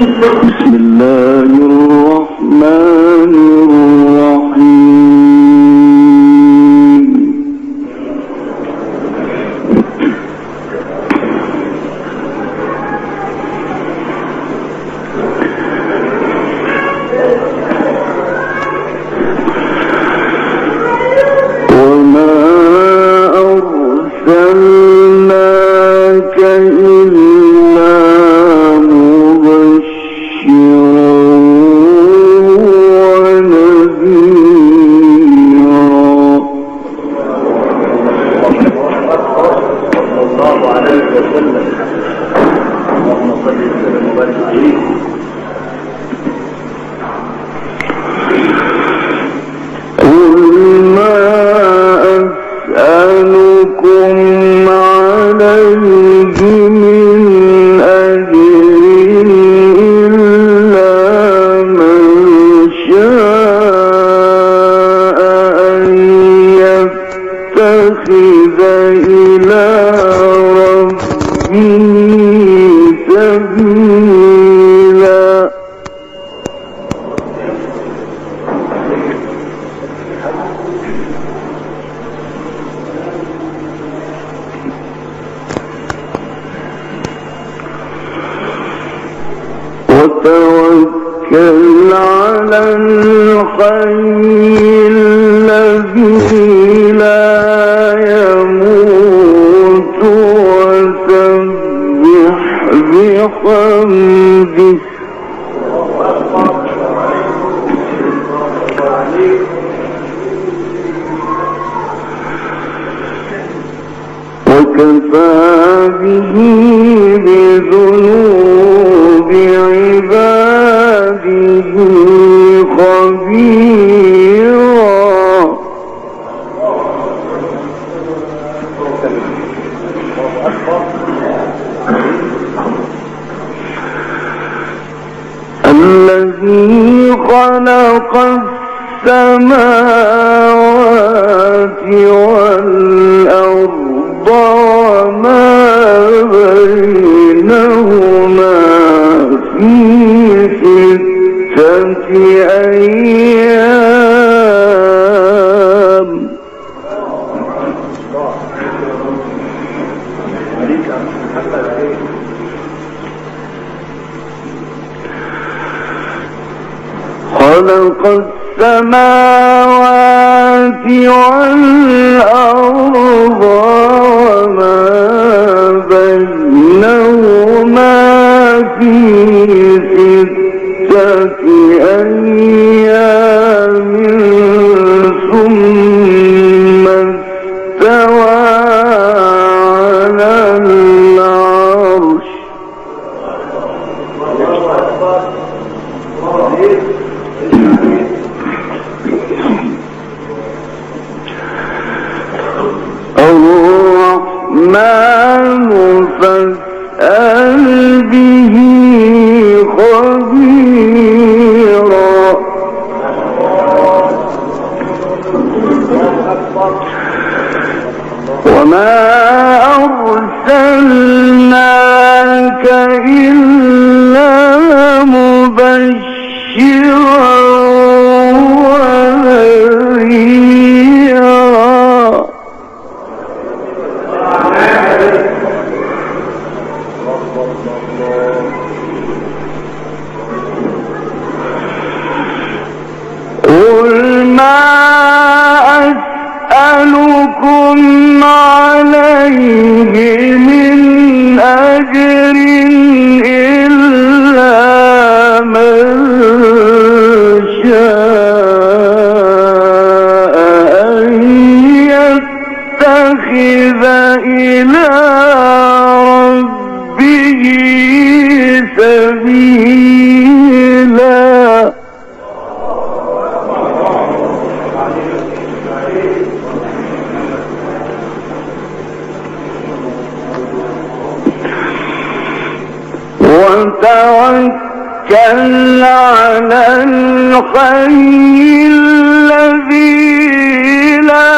بسم الله الرحمن الرحيم. وما أرسلناك إلا مبشرا ونذيرا. صلى الله عليه وسلم. اللهم صل وسلم وبارك عليه. قل ما أسألكم عليه من أجر إلا من شاء أن يتخذ إلى ربه سبيلا. وتوكل على الحي الذي لا يموت وسبح بحمده وكفى به بذنوب عباده خبيرا. الذي خلق السماوات والأرض وما بينهما في 6 أيام. خلق السماوات والأرض وما بينهما في 6 أيام ثم استوى على العرش. الرحمن فاسأل به خبيرا. وما أرسلناك إلا مبشرا ونذيرا. قل ما أسألكم عليه من أجر إلا من شاء أن يتخذ إلى ربه سبيلا. وتوكل على الحي الذي لا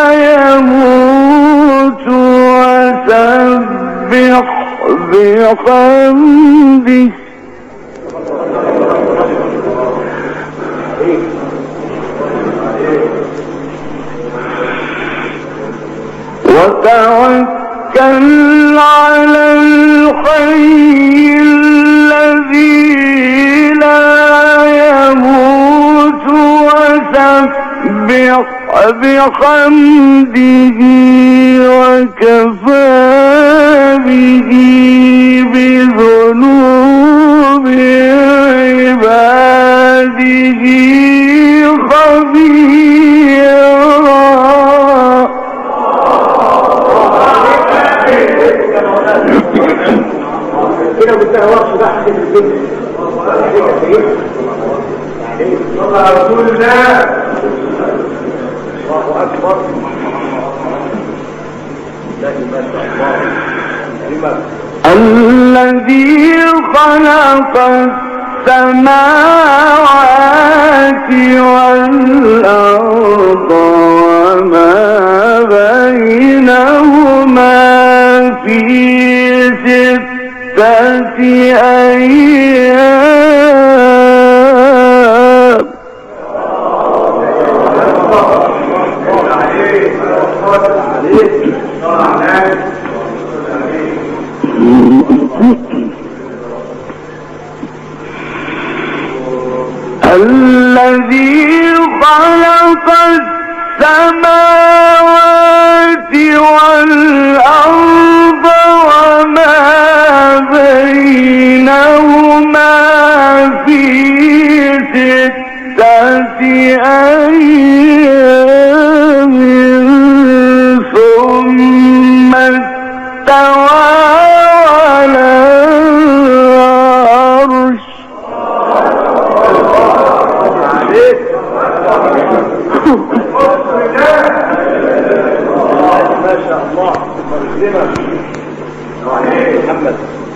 يموت وسبح بحمده وتوكل على الحي الذي لا يموت وسبح بحمده وكفى به بذنوب عباده خبيرا. كده قلتها وقت بقى حكي في البيت صلى على رسول الله. الله اكبر. الذي خلق السماوات والأرض وما بينهما في 6 أيام. الذي خلق السماوات والأرض وما بينهما في 6 أيام ثم استوى على العرش. ما شاء الله. محمد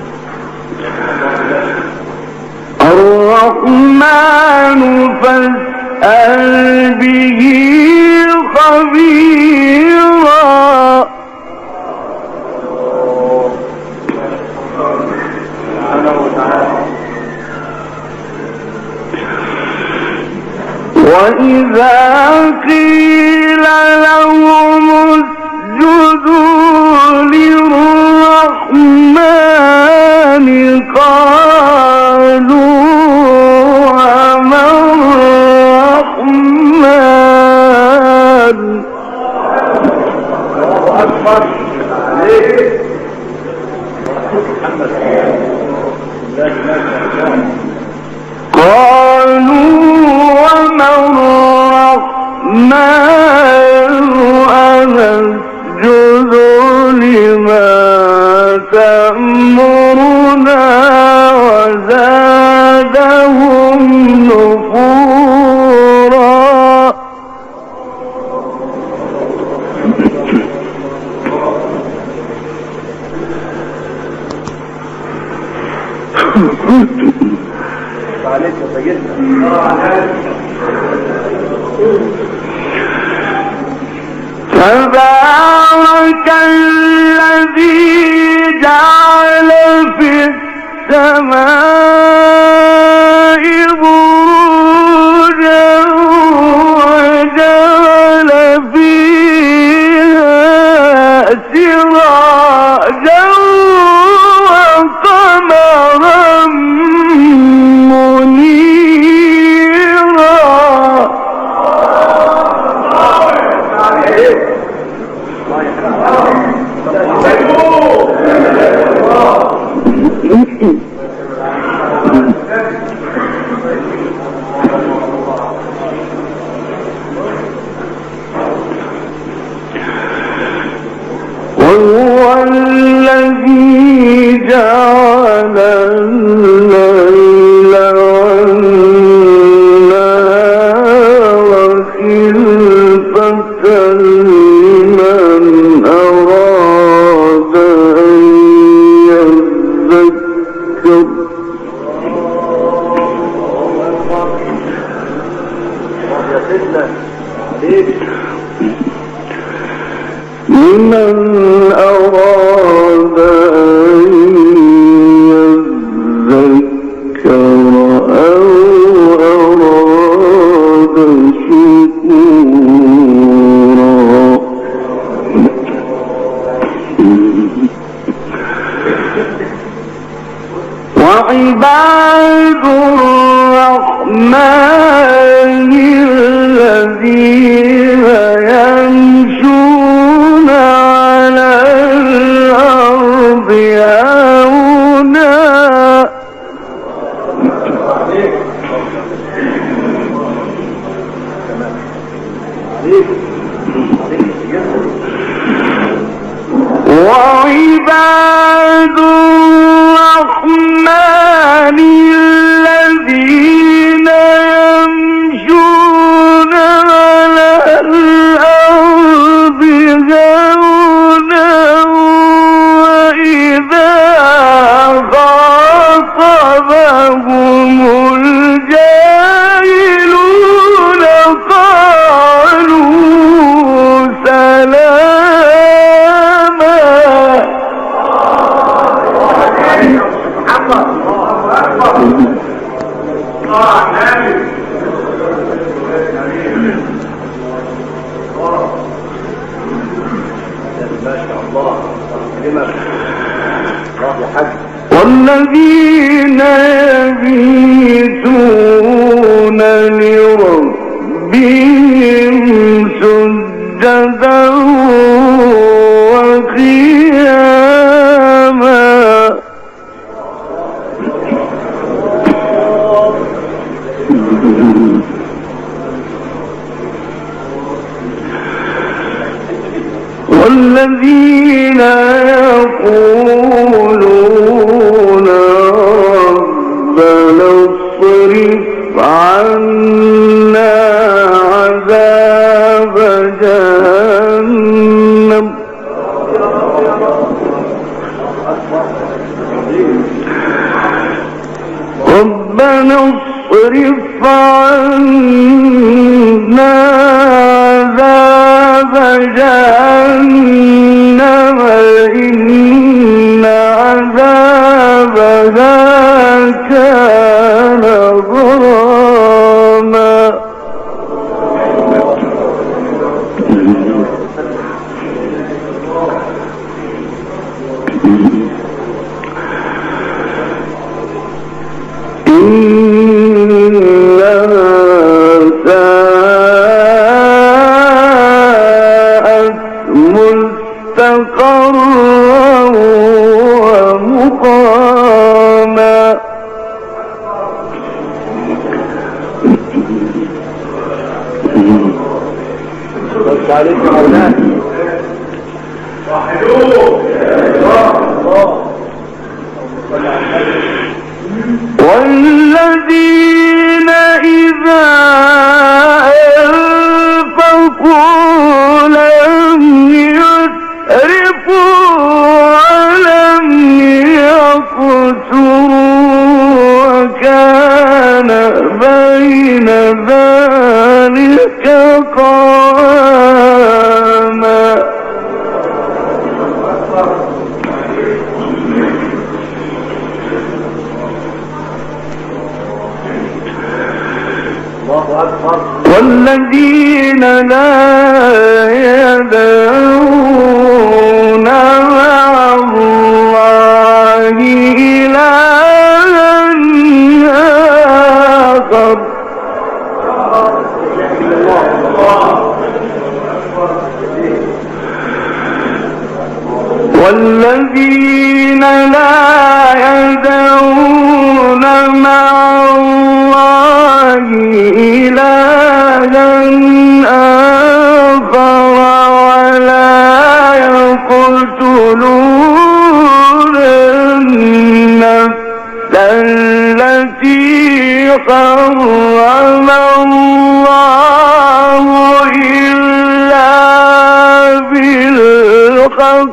الرحمن فاسأل به خبيرا. وإذا قيل لهم اسجدوا للرحمن قالوا وما الرحمن. الله اكبر عليه. محمد قالوا وما الرحمن أنسجد لما تأمرنا وزادهم نفورا. عليك يا سيدنا. تبارك الذي جعل في السماء بروجا وجعل فيها سراجا وقمرا منيرا. وعباد الرحمن الذين يمشون على الأرض هونا وعباد الرحمن الذين يمشون على الأرض هونا وإذا خاطبهم الجاهلون قالوا سلاما والذين يبيتون لربهم سجدا وقياما والذين يقولون ربنا اصرف عنا عذاب جهنم ربنا اصرف عنا عذاب جهنم إن عذابها كان غراما إنها ساءت مستقرا ومقاما بس عليك مولانا والذين إذا أنفقوا لم يسرفوا ولم يقتروا وكان بين ذلك قواما والذين لا يدعون مع الله إلها آخر والذين لا يدعون مع الله إلها آخر ولا يقتلون النفس التي حرم الله إلا بالحق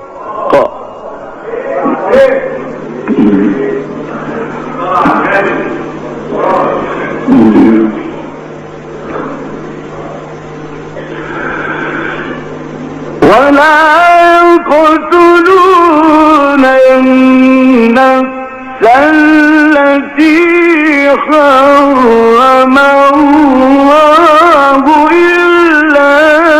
ولا يقتلون النفس التي حرم الله إلا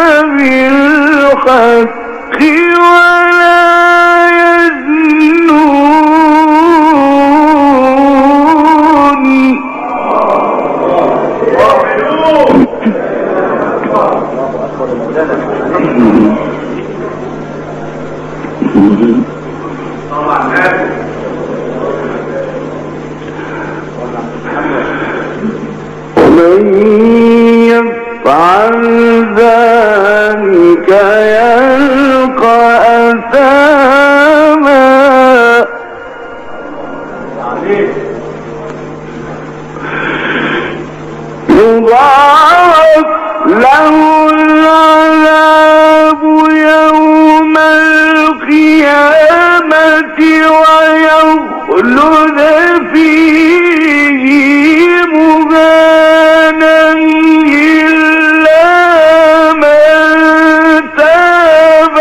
بالحق ولا يزنون يفعل ذلك يلقى أثاما يضاعف له العذاب يوم القيامة ويخلد فيه مهانا إلا من تاب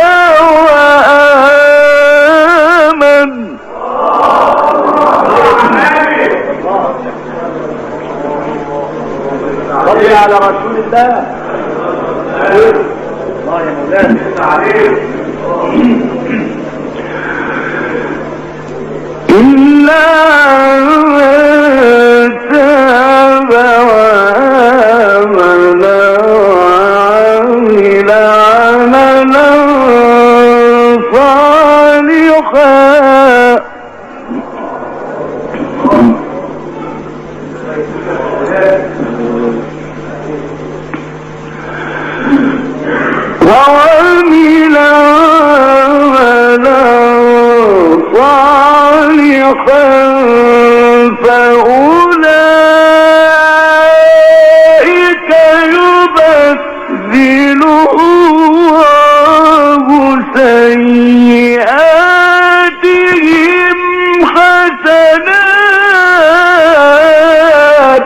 وآمن. صلي على رسول الله. الله يا مولانا عليه. إلا من تاب وآمن وعمل عملا صالحا وعمل عملا صالحا فأولئك يبدل الله سيئاتهم حسنات.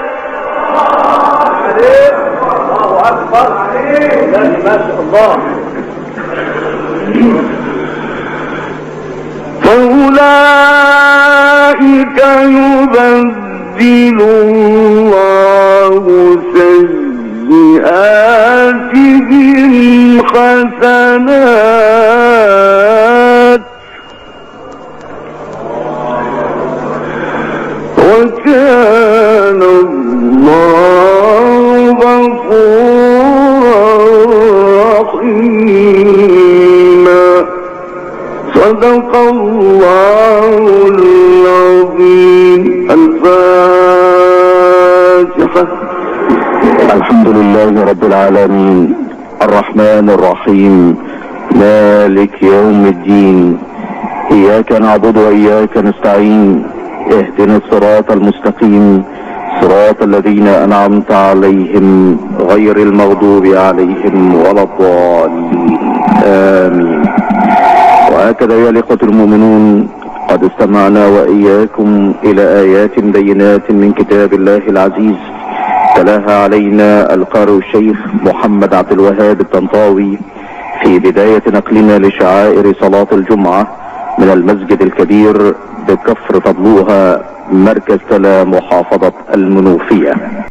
الله أكبر عليه. ما شاء الله. فأولئك يبدل الله سيئاتهم حسنات وكان الله غفورا رحيما. صدق الله العظيم. الفاتحة. الحمد لله رب العالمين الرحمن الرحيم مالك يوم الدين. إياك نعبد وإياك نستعين. اهدنا الصراط المستقيم صراط الذين أنعمت عليهم غير المغضوب عليهم ولا الضالين آمين. وهكذا يا الإخوة المؤمنون قد استمعنا وإياكم إلى آيات بينات من كتاب الله العزيز تلاها علينا القارئ الشيخ محمد عبد الوهاب الطنطاوي في بداية نقلنا لشعائر صلاة الجمعة من المسجد الكبير بكفر طبلوها مركز تلا محافظة المنوفية.